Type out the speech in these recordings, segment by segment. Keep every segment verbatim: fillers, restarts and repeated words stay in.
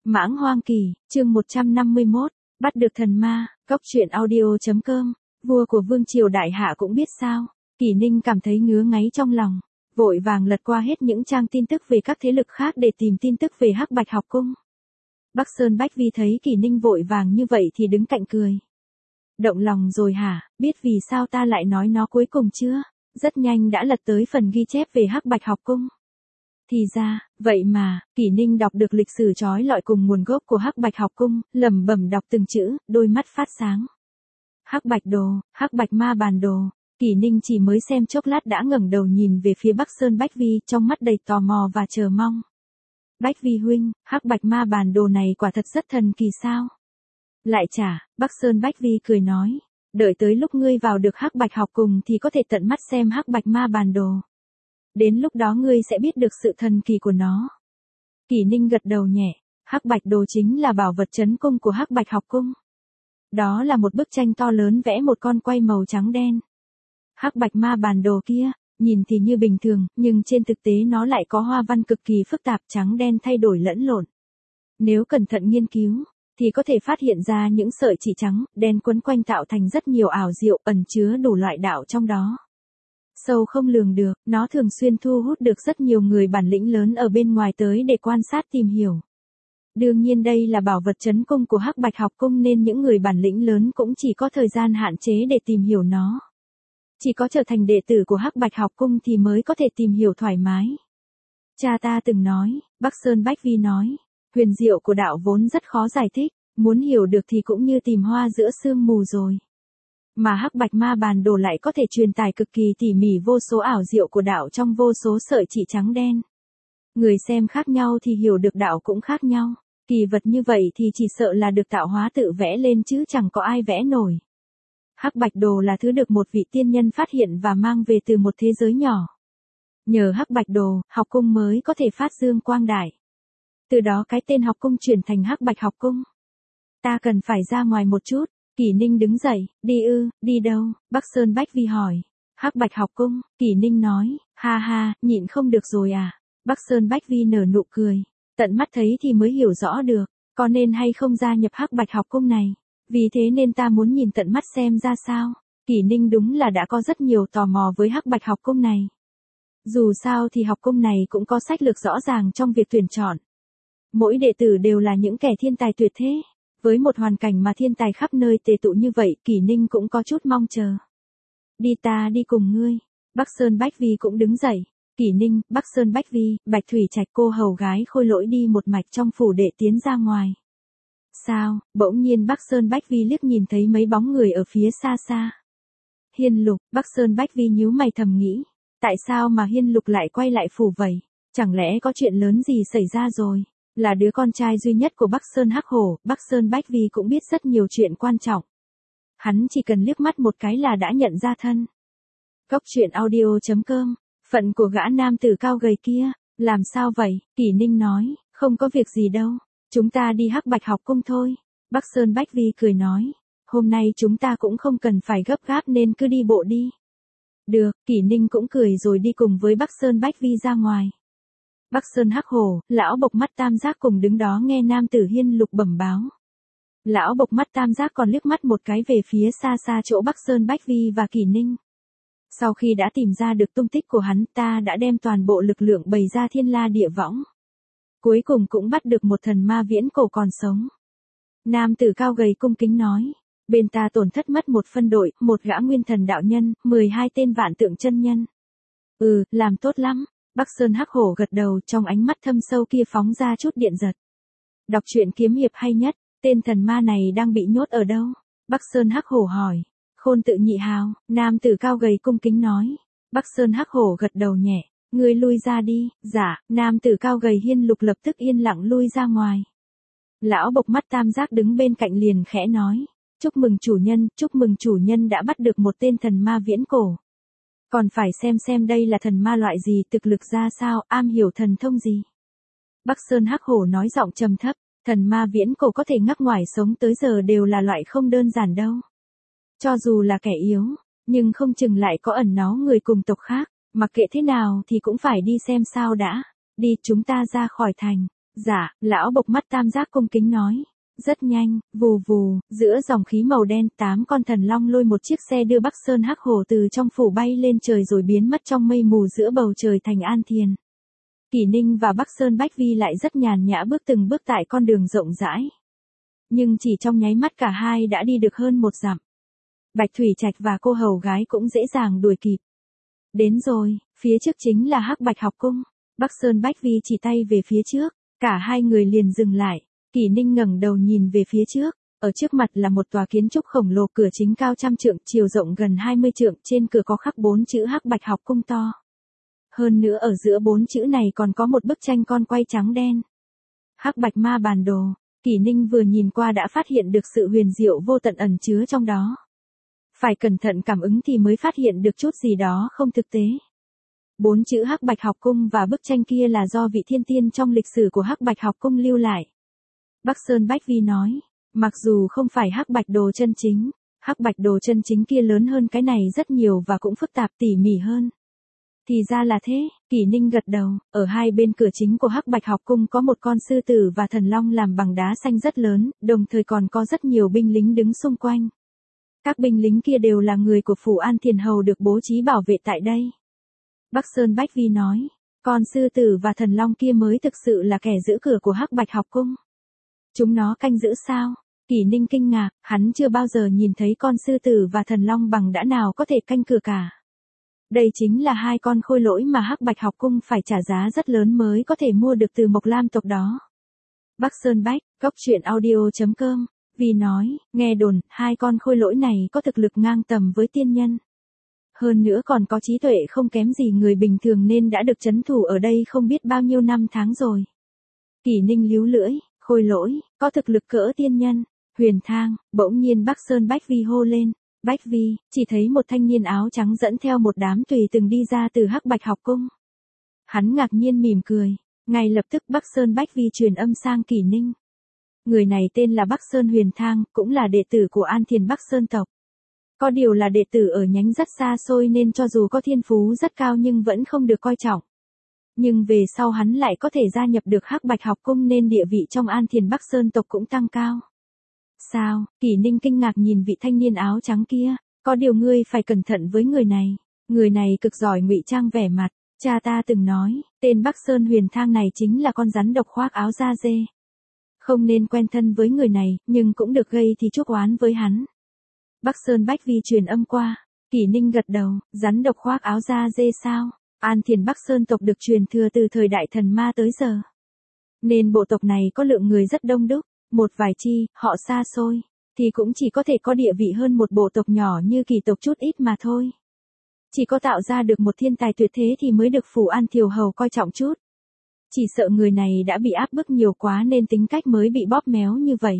Mãng Hoang Kỳ, chương một trăm năm mươi mốt, bắt được thần ma, góc truyện audio chấm com, vua của vương triều đại hạ cũng biết sao. Kỷ Ninh cảm thấy ngứa ngáy trong lòng, vội vàng lật qua hết những trang tin tức về các thế lực khác để tìm tin tức về Hắc Bạch học cung. Bắc Sơn Bách Vi thấy Kỷ Ninh vội vàng như vậy thì đứng cạnh cười. Động lòng rồi hả, biết vì sao ta lại nói nó cuối cùng chưa? Rất nhanh đã lật tới phần ghi chép về Hắc Bạch học cung. Thì ra, vậy mà, Kỷ Ninh đọc được lịch sử trói lọi cùng nguồn gốc của Hắc Bạch học cung, lẩm bẩm đọc từng chữ, đôi mắt phát sáng. Hắc Bạch đồ, Hắc Bạch ma bàn đồ. Kỷ Ninh chỉ mới xem chốc lát đã ngẩng đầu nhìn về phía Bắc Sơn Bách Vi, trong mắt đầy tò mò và chờ mong. Bách Vi huynh, Hắc Bạch ma bàn đồ này quả thật rất thần kỳ sao? Lại chả, Bắc Sơn Bách Vi cười nói, đợi tới lúc ngươi vào được Hắc Bạch học cùng thì có thể tận mắt xem Hắc Bạch ma bàn đồ. Đến lúc đó ngươi sẽ biết được sự thần kỳ của nó. Kỷ Ninh gật đầu nhẹ, Hắc Bạch đồ chính là bảo vật trấn cung của Hắc Bạch học cung. Đó là một bức tranh to lớn vẽ một con quay màu trắng đen. Hắc Bạch ma bàn đồ kia, nhìn thì như bình thường, nhưng trên thực tế nó lại có hoa văn cực kỳ phức tạp, trắng đen thay đổi lẫn lộn. Nếu cẩn thận nghiên cứu, thì có thể phát hiện ra những sợi chỉ trắng, đen quấn quanh tạo thành rất nhiều ảo diệu, ẩn chứa đủ loại đạo trong đó. Sâu không lường được, nó thường xuyên thu hút được rất nhiều người bản lĩnh lớn ở bên ngoài tới để quan sát tìm hiểu. Đương nhiên đây là bảo vật trấn cung của Hắc Bạch học cung nên những người bản lĩnh lớn cũng chỉ có thời gian hạn chế để tìm hiểu nó. Chỉ có trở thành đệ tử của Hắc Bạch học cung thì mới có thể tìm hiểu thoải mái. Cha ta từng nói, Bắc Sơn Bách Vi nói, huyền diệu của đạo vốn rất khó giải thích, muốn hiểu được thì cũng như tìm hoa giữa sương mù rồi. Mà Hắc Bạch ma bàn đồ lại có thể truyền tải cực kỳ tỉ mỉ vô số ảo diệu của đạo trong vô số sợi chỉ trắng đen. Người xem khác nhau thì hiểu được đạo cũng khác nhau. Kỳ vật như vậy thì chỉ sợ là được tạo hóa tự vẽ lên chứ chẳng có ai vẽ nổi. Hắc Bạch đồ là thứ được một vị tiên nhân phát hiện và mang về từ một thế giới nhỏ. Nhờ Hắc Bạch đồ, học cung mới có thể phát dương quang đại. Từ đó cái tên học cung chuyển thành Hắc Bạch học cung. Ta cần phải ra ngoài một chút. Kỷ Ninh đứng dậy, đi ư, đi đâu? Bắc Sơn Bách Vi hỏi. Hắc Bạch học cung, Kỷ Ninh nói, ha ha, nhịn không được rồi à? Bắc Sơn Bách Vi nở nụ cười, tận mắt thấy thì mới hiểu rõ được, có nên hay không gia nhập Hắc Bạch học cung này. Vì thế nên ta muốn nhìn tận mắt xem ra sao. Kỷ Ninh đúng là đã có rất nhiều tò mò với Hắc Bạch học cung này. Dù sao thì học cung này cũng có sách lược rõ ràng trong việc tuyển chọn. Mỗi đệ tử đều là những kẻ thiên tài tuyệt thế. Với một hoàn cảnh mà thiên tài khắp nơi tề tụ như vậy, Kỷ Ninh cũng có chút mong chờ. Đi ta đi cùng ngươi. Bắc Sơn Bách Vi cũng đứng dậy. Kỷ Ninh, Bắc Sơn Bách Vi, Bạch Thủy Trạch cô hầu gái Khôi Lỗi đi một mạch trong phủ để tiến ra ngoài. Sao, bỗng nhiên Bắc Sơn Bách Vi liếc nhìn thấy mấy bóng người ở phía xa xa. Hiên Lục, Bắc Sơn Bách Vi nhíu mày thầm nghĩ. Tại sao mà Hiên Lục lại quay lại phủ vậy? Chẳng lẽ có chuyện lớn gì xảy ra rồi? Là đứa con trai duy nhất của Bắc Sơn Hắc Hổ, Bắc Sơn Bách Vi cũng biết rất nhiều chuyện quan trọng. Hắn chỉ cần liếc mắt một cái là đã nhận ra thân. Góc truyện audio chấm com, phận của gã nam tử cao gầy kia, làm sao vậy? Kỷ Ninh nói, không có việc gì đâu, chúng ta đi Hắc Bạch học cung thôi. Bắc Sơn Bách Vi cười nói, hôm nay chúng ta cũng không cần phải gấp gáp nên cứ đi bộ đi. Được, Kỷ Ninh cũng cười rồi đi cùng với Bắc Sơn Bách Vi ra ngoài. Bắc Sơn Hắc Hổ, lão bộc mắt tam giác cùng đứng đó nghe nam tử Hiên Lục bẩm báo. Lão bộc mắt tam giác còn liếc mắt một cái về phía xa xa chỗ Bắc Sơn Bách Vi và Kỷ Ninh. Sau khi đã tìm ra được tung tích của hắn, ta đã đem toàn bộ lực lượng bày ra thiên la địa võng. Cuối cùng cũng bắt được một thần ma viễn cổ còn sống. Nam tử cao gầy cung kính nói, bên ta tổn thất mất một phân đội, một gã nguyên thần đạo nhân, mười hai tên vạn tượng chân nhân. Ừ, làm tốt lắm. Bắc Sơn Hắc Hổ gật đầu, trong ánh mắt thâm sâu kia phóng ra chút điện giật. Đọc truyện kiếm hiệp hay nhất, tên thần ma này đang bị nhốt ở đâu? Bắc Sơn Hắc Hổ hỏi. Khôn Tự Nhị Hào, nam tử cao gầy cung kính nói. Bắc Sơn Hắc Hổ gật đầu nhẹ, ngươi lui ra đi. Dạ, nam tử cao gầy Hiên Lục lập tức yên lặng lui ra ngoài. Lão bộc mắt tam giác đứng bên cạnh liền khẽ nói, chúc mừng chủ nhân, chúc mừng chủ nhân đã bắt được một tên thần ma viễn cổ. Còn phải xem xem đây là thần ma loại gì, thực lực ra sao, am hiểu thần thông gì. Bắc Sơn Hắc Hổ nói giọng trầm thấp, thần ma viễn cổ có thể ngắc ngoài sống tới giờ đều là loại không đơn giản đâu. Cho dù là kẻ yếu, nhưng không chừng lại có ẩn náu người cùng tộc khác, mặc kệ thế nào thì cũng phải đi xem sao đã. Đi, chúng ta ra khỏi thành. Dạ, lão bộc mắt tam giác cung kính nói. Rất nhanh, vù vù, giữa dòng khí màu đen, tám con thần long lôi một chiếc xe đưa Bắc Sơn Hắc Hổ từ trong phủ bay lên trời rồi biến mất trong mây mù giữa bầu trời thành An Thiền. Kỷ Ninh và Bắc Sơn Bách Vi lại rất nhàn nhã bước từng bước tại con đường rộng rãi. Nhưng chỉ trong nháy mắt cả hai đã đi được hơn một dặm. Bạch Thủy Trạch và cô hầu gái cũng dễ dàng đuổi kịp. Đến rồi, phía trước chính là Hắc Bạch học cung. Bắc Sơn Bách Vi chỉ tay về phía trước, cả hai người liền dừng lại. Kỷ Ninh ngẩng đầu nhìn về phía trước, ở trước mặt là một tòa kiến trúc khổng lồ, cửa chính cao trăm trượng, chiều rộng gần hai mươi trượng, trên cửa có khắc bốn chữ Hắc Bạch học cung to. Hơn nữa ở giữa bốn chữ này còn có một bức tranh con quay trắng đen. Hắc Bạch ma bản đồ. Kỷ Ninh vừa nhìn qua đã phát hiện được sự huyền diệu vô tận ẩn chứa trong đó. Phải cẩn thận cảm ứng thì mới phát hiện được chút gì đó không thực tế. Bốn chữ Hắc Bạch học cung và bức tranh kia là do vị thiên tiên trong lịch sử của Hắc Bạch học cung lưu lại. Bắc Sơn Bách Vi nói, mặc dù không phải Hắc Bạch đồ chân chính, Hắc Bạch đồ chân chính kia lớn hơn cái này rất nhiều và cũng phức tạp tỉ mỉ hơn. Thì ra là thế, Kỷ Ninh gật đầu, ở hai bên cửa chính của Hắc Bạch học cung có một con sư tử và thần long làm bằng đá xanh rất lớn, đồng thời còn có rất nhiều binh lính đứng xung quanh. Các binh lính kia đều là người của phủ An Thiền Hầu được bố trí bảo vệ tại đây. Bắc Sơn Bách Vi nói, con sư tử và thần long kia mới thực sự là kẻ giữ cửa của Hắc Bạch học cung. Chúng nó canh giữ sao? Kỷ Ninh kinh ngạc, hắn chưa bao giờ nhìn thấy con sư tử và thần long bằng đã nào có thể canh cửa cả. Đây chính là hai con khôi lỗi mà Hắc Bạch học cung phải trả giá rất lớn mới có thể mua được từ Mộc Lam tộc đó. Bắc Sơn Bách, góc truyện audio chấm com, vì nói, nghe đồn, hai con khôi lỗi này có thực lực ngang tầm với tiên nhân. Hơn nữa còn có trí tuệ không kém gì người bình thường nên đã được trấn thủ ở đây không biết bao nhiêu năm tháng rồi. Kỷ Ninh líu lưỡi, khôi lỗi, có thực lực cỡ tiên nhân, Huyền Thang, bỗng nhiên Bắc Sơn Bách Vi hô lên. Bách Vi, chỉ thấy một thanh niên áo trắng dẫn theo một đám tùy từng đi ra từ Hắc Bạch học cung. Hắn ngạc nhiên mỉm cười, ngay lập tức Bắc Sơn Bách Vi truyền âm sang Kỷ Ninh. Người này tên là Bắc Sơn Huyền Thang, cũng là đệ tử của An Thiền Bắc Sơn tộc. Có điều là đệ tử ở nhánh rất xa xôi nên cho dù có thiên phú rất cao nhưng vẫn không được coi trọng. Nhưng về sau hắn lại có thể gia nhập được Hắc Bạch học cung nên địa vị trong An Thiền Bắc Sơn tộc cũng tăng cao. Sao? Kỷ Ninh kinh ngạc nhìn vị thanh niên áo trắng kia, có điều ngươi phải cẩn thận với người này, người này cực giỏi ngụy trang vẻ mặt, cha ta từng nói, tên Bắc Sơn Huyền Thang này chính là con rắn độc khoác áo da dê. Không nên quen thân với người này, nhưng cũng được gây thì chuốc oán với hắn. Bắc Sơn Bách Vi truyền âm qua, Kỷ Ninh gật đầu, rắn độc khoác áo da dê sao? An Thiền Bắc Sơn tộc được truyền thừa từ thời đại thần ma tới giờ. Nên bộ tộc này có lượng người rất đông đúc. Một vài chi, họ xa xôi, thì cũng chỉ có thể có địa vị hơn một bộ tộc nhỏ như Kỳ tộc chút ít mà thôi. Chỉ có tạo ra được một thiên tài tuyệt thế thì mới được phủ An Thiều Hầu coi trọng chút. Chỉ sợ người này đã bị áp bức nhiều quá nên tính cách mới bị bóp méo như vậy.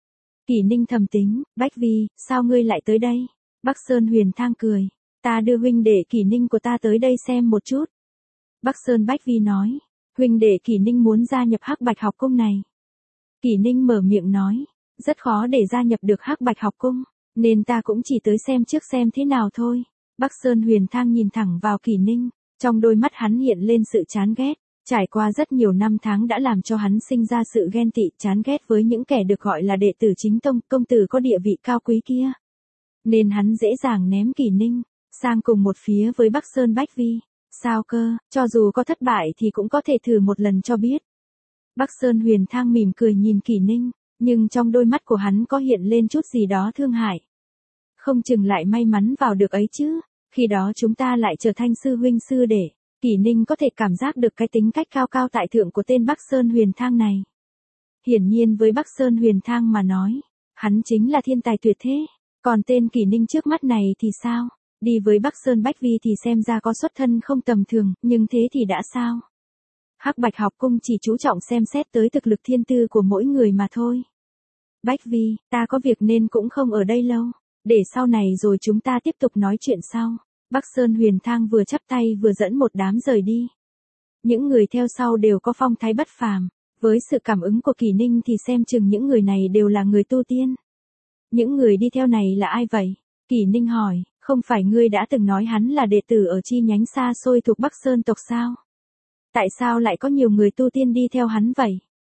Kỷ Ninh thầm tính, Bách Vi, sao ngươi lại tới đây? Bắc Sơn Huyền Thang cười, ta đưa huynh đệ Kỷ Ninh của ta tới đây xem một chút. Bắc Sơn Bách Vi nói, huynh đệ Kỷ Ninh muốn gia nhập Hắc Bạch học cung này. Kỷ Ninh mở miệng nói, rất khó để gia nhập được Hắc Bạch học cung, nên ta cũng chỉ tới xem trước xem thế nào thôi. Bắc Sơn Huyền Thang nhìn thẳng vào Kỷ Ninh, trong đôi mắt hắn hiện lên sự chán ghét, trải qua rất nhiều năm tháng đã làm cho hắn sinh ra sự ghen tị, chán ghét với những kẻ được gọi là đệ tử chính tông, công tử có địa vị cao quý kia. Nên hắn dễ dàng ném Kỷ Ninh sang cùng một phía với Bắc Sơn Bách Vi. Sao cơ, cho dù có thất bại thì cũng có thể thử một lần cho biết. Bắc Sơn Huyền Thang mỉm cười nhìn Kỷ Ninh, nhưng trong đôi mắt của hắn có hiện lên chút gì đó thương hại. Không chừng lại may mắn vào được ấy chứ, khi đó chúng ta lại trở thành sư huynh sư đệ. Kỷ Ninh có thể cảm giác được cái tính cách cao cao tại thượng của tên Bắc Sơn Huyền Thang này. Hiển nhiên với Bắc Sơn Huyền Thang mà nói, hắn chính là thiên tài tuyệt thế, còn tên Kỷ Ninh trước mắt này thì sao? Đi với Bắc Sơn Bách Vi thì xem ra có xuất thân không tầm thường, nhưng thế thì đã sao? Hắc Bạch học cung chỉ chú trọng xem xét tới thực lực thiên tư của mỗi người mà thôi. Bách Vi, ta có việc nên cũng không ở đây lâu, để sau này rồi chúng ta tiếp tục nói chuyện sau. Bắc Sơn Huyền Thang vừa chắp tay vừa dẫn một đám rời đi. Những người theo sau đều có phong thái bất phàm, với sự cảm ứng của Kỷ Ninh thì xem chừng những người này đều là người tu tiên. Những người đi theo này là ai vậy? Kỷ Ninh hỏi, không phải ngươi đã từng nói hắn là đệ tử ở chi nhánh xa xôi thuộc Bắc Sơn tộc sao? Tại sao lại có nhiều người tu tiên đi theo hắn vậy?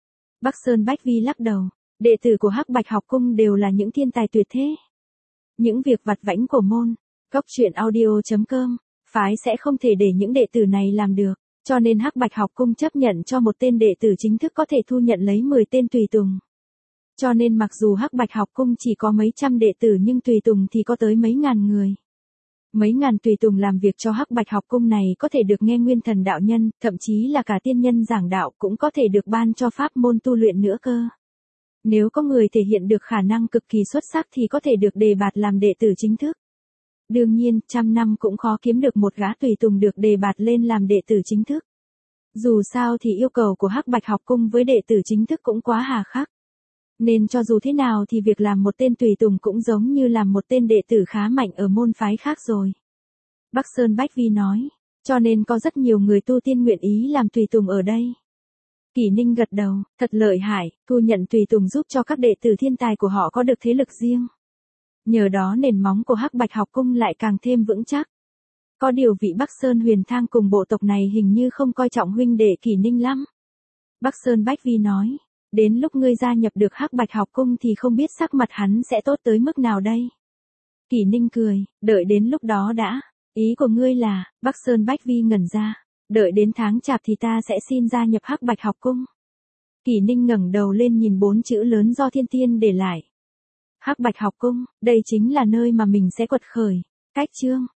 Bắc Sơn Bách Vi lắc đầu, đệ tử của Hắc Bạch học cung đều là những thiên tài tuyệt thế. Những việc vặt vãnh của môn, cốc truyện audio.com, phái sẽ không thể để những đệ tử này làm được, cho nên Hắc Bạch học cung chấp nhận cho một tên đệ tử chính thức có thể thu nhận lấy mười tên tùy tùng. Cho nên mặc dù Hắc Bạch học cung chỉ có mấy trăm đệ tử nhưng tùy tùng thì có tới mấy ngàn người. Mấy ngàn tùy tùng làm việc cho Hắc Bạch học cung này có thể được nghe nguyên thần đạo nhân, thậm chí là cả tiên nhân giảng đạo cũng có thể được ban cho pháp môn tu luyện nữa cơ. Nếu có người thể hiện được khả năng cực kỳ xuất sắc thì có thể được đề bạt làm đệ tử chính thức. Đương nhiên, trăm năm cũng khó kiếm được một gã tùy tùng được đề bạt lên làm đệ tử chính thức. Dù sao thì yêu cầu của Hắc Bạch học cung với đệ tử chính thức cũng quá hà khắc. Nên cho dù thế nào thì việc làm một tên tùy tùng cũng giống như làm một tên đệ tử khá mạnh ở môn phái khác rồi. Bắc Sơn Bách Vi nói, cho nên có rất nhiều người tu tiên nguyện ý làm tùy tùng ở đây. Kỷ Ninh gật đầu, thật lợi hại, thu nhận tùy tùng giúp cho các đệ tử thiên tài của họ có được thế lực riêng. Nhờ đó nền móng của Hắc Bạch học cung lại càng thêm vững chắc. Có điều vị Bắc Sơn Huyền Thang cùng bộ tộc này hình như không coi trọng huynh đệ Kỷ Ninh lắm. Bắc Sơn Bách Vi nói, đến lúc ngươi gia nhập được Hắc Bạch học cung thì không biết sắc mặt hắn sẽ tốt tới mức nào đây. Kỷ Ninh cười, đợi đến lúc đó đã. Ý của ngươi là, Bắc Sơn Bách Vi ngẩn ra, đợi đến tháng chạp thì ta sẽ xin gia nhập Hắc Bạch học cung. Kỷ Ninh ngẩng đầu lên nhìn bốn chữ lớn do Thiên Tiên để lại. Hắc Bạch học cung, đây chính là nơi mà mình sẽ quật khởi. Cách chương